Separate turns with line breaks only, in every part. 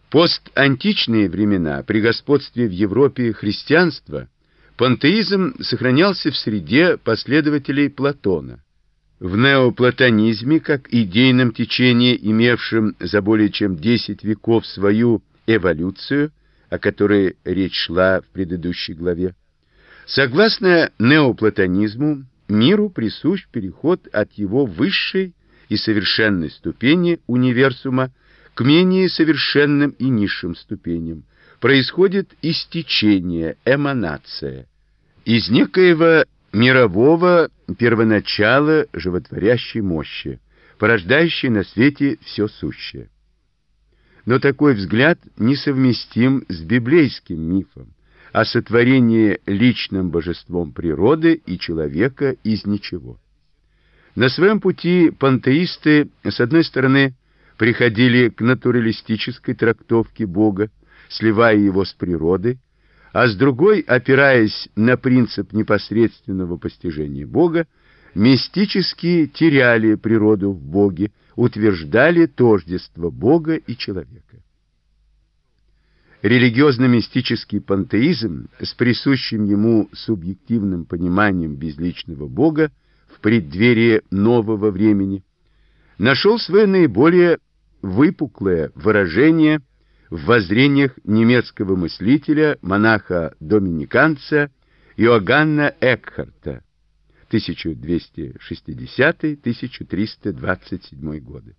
постантичные времена, при господстве в Европе христианства, пантеизм сохранялся в среде последователей Платона. В неоплатонизме, как идейном течении, имевшем за более чем 10 веков свою эволюцию, о которой речь шла в предыдущей главе, согласно неоплатонизму, миру присущ переход от его высшей и совершенной ступени универсума к менее совершенным и низшим ступеням. Происходит истечение, эманация из некоего мирового первоначала животворящей мощи, порождающей на свете все сущее. Но такой взгляд несовместим с библейским мифом о сотворении личным божеством природы и человека из ничего. На своем пути пантеисты, с одной стороны, приходили к натуралистической трактовке Бога, сливая его с природой, а с другой, опираясь на принцип непосредственного постижения Бога, мистически теряли природу в Боге, утверждали тождество Бога и человека. Религиозно-мистический пантеизм с присущим ему субъективным пониманием безличного Бога в преддверии нового времени нашел свое наиболее выпуклое выражение в воззрениях немецкого мыслителя, монаха-доминиканца Иоганна Экхарта 1260-1327 годы.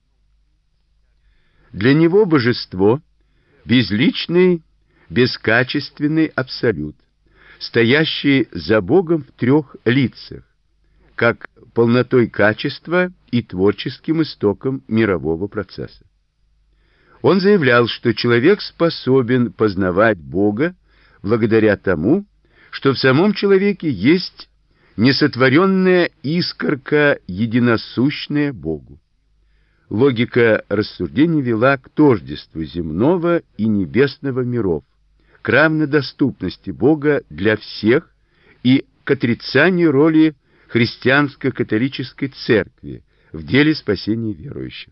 Для него божество — безличный, бескачественный абсолют, стоящий за Богом в трех лицах, как полнотой качества и творческим истоком мирового процесса. Он заявлял, что человек способен познавать Бога благодаря тому, что в самом человеке есть несотворенная искорка, единосущная Богу. Логика рассуждений вела к тождеству земного и небесного миров, к равнодоступности Бога для всех и к отрицанию роли христианско-католической церкви в деле спасения верующих.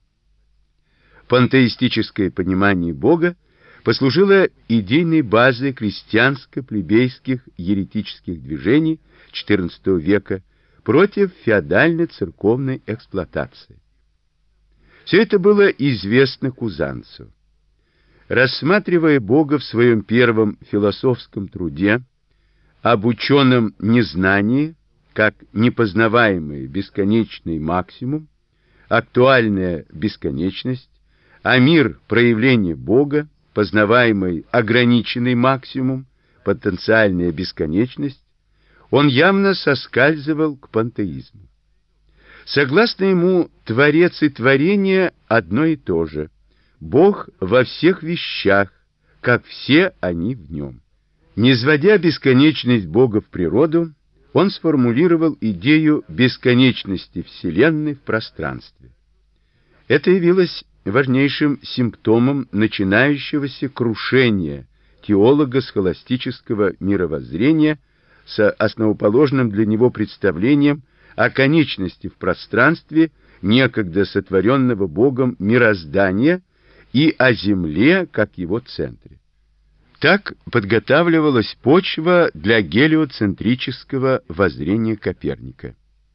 Пантеистическое понимание Бога послужило идейной базой крестьянско-плебейских еретических движений XIV века против феодально-церковной эксплуатации. Все это было известно кузанцу. Рассматривая Бога в своем первом философском труде об ученом незнании как непознаваемый бесконечный максимум, актуальная бесконечность, а мир — проявление Бога, познаваемый ограниченный максимум, потенциальная бесконечность, он явно соскальзывал к пантеизму. Согласно ему, Творец и творение одно и то же. Бог во всех вещах, как все они в нем. Низводя бесконечность Бога в природу, он сформулировал идею бесконечности Вселенной в пространстве. Это явилось важнейшим симптомом начинающегося крушения теолого-схоластического мировоззрения с основоположным для него представлением о конечности в пространстве некогда сотворенного Богом мироздания и о Земле как его центре. Так подготавливалась почва для гелиоцентрического воззрения Коперника.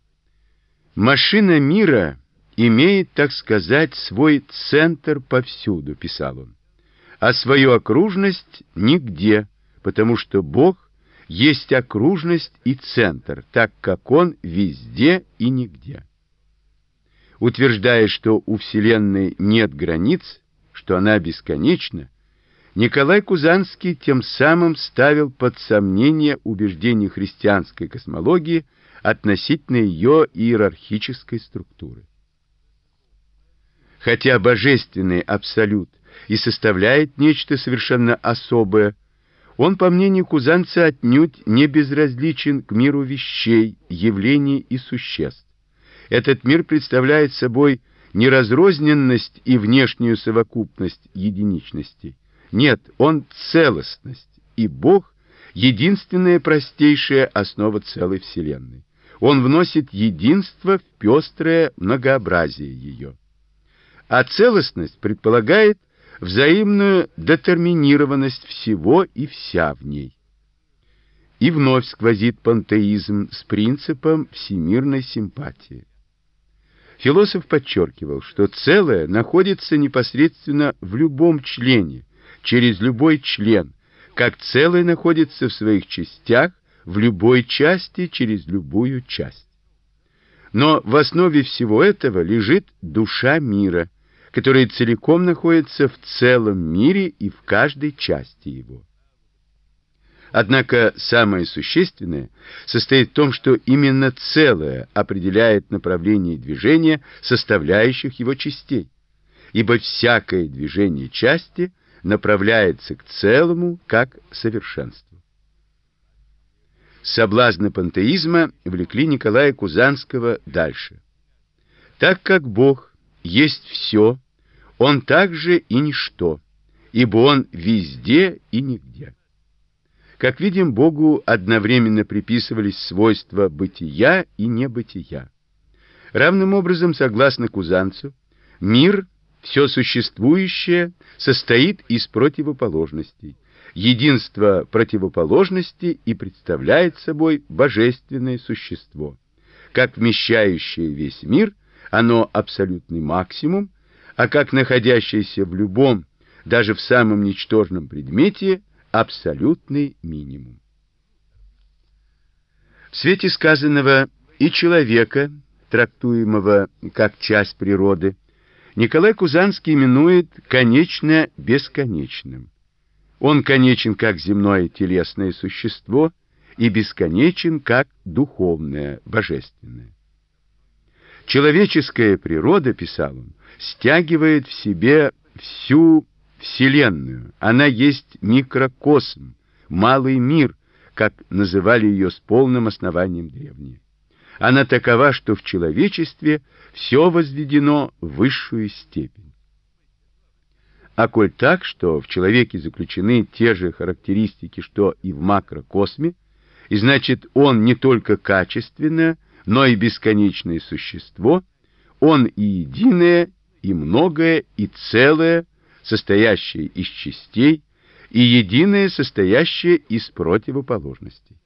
«Машина мира имеет, так сказать, свой центр повсюду», — писал он, «а свою окружность нигде, потому что Бог есть окружность и центр, так как Он везде и нигде». Утверждая, что у Вселенной нет границ, что она бесконечна, Николай Кузанский тем самым ставил под сомнение убеждения христианской космологии относительно ее иерархической структуры. Хотя божественный абсолют и составляет нечто совершенно особое, он, по мнению кузанца, отнюдь не безразличен к миру вещей, явлений и существ. Этот мир представляет собой не разрозненность и внешнюю совокупность единичностей. Нет, он целостность, и Бог — единственная простейшая основа целой Вселенной. Он вносит единство в пестрое многообразие ее. А целостность предполагает взаимную детерминированность всего и вся в ней. И вновь сквозит пантеизм с принципом всемирной симпатии. Философ подчеркивал, что целое находится непосредственно в любом члене, через любой член, как целое находится в своих частях, в любой части, через любую часть. Но в основе всего этого лежит душа мира, которая целиком находится в целом мире и в каждой части его. Однако самое существенное состоит в том, что именно целое определяет направление движения составляющих его частей, ибо всякое движение части направляется к целому как совершенству. Соблазны пантеизма влекли Николая Кузанского дальше. Так как Бог есть все, Он также и ничто, ибо Он везде и нигде. Как видим, Богу одновременно приписывались свойства бытия и небытия. Равным образом, согласно Кузанцу, мир, все существующее, состоит из противоположностей. Единство противоположностей и представляет собой божественное существо. Как вмещающее весь мир, оно абсолютный максимум, а как находящееся в любом, даже в самом ничтожном предмете, абсолютный минимум. В свете сказанного и человека, трактуемого как часть природы, Николай Кузанский именует конечно бесконечным. Он конечен как земное телесное существо и бесконечен как духовное, божественное. Человеческая природа, писал он, стягивает в себе всю Вселенную. Она есть микрокосм, малый мир, как называли ее с полным основанием древние. Она такова, что в человечестве все возведено в высшую степень. А коль так, что в человеке заключены те же характеристики, что и в макрокосме, и значит, он не только качественное, но и бесконечное существо, он и единое, и многое, и целое, состоящее из частей, и единое, состоящее из противоположностей.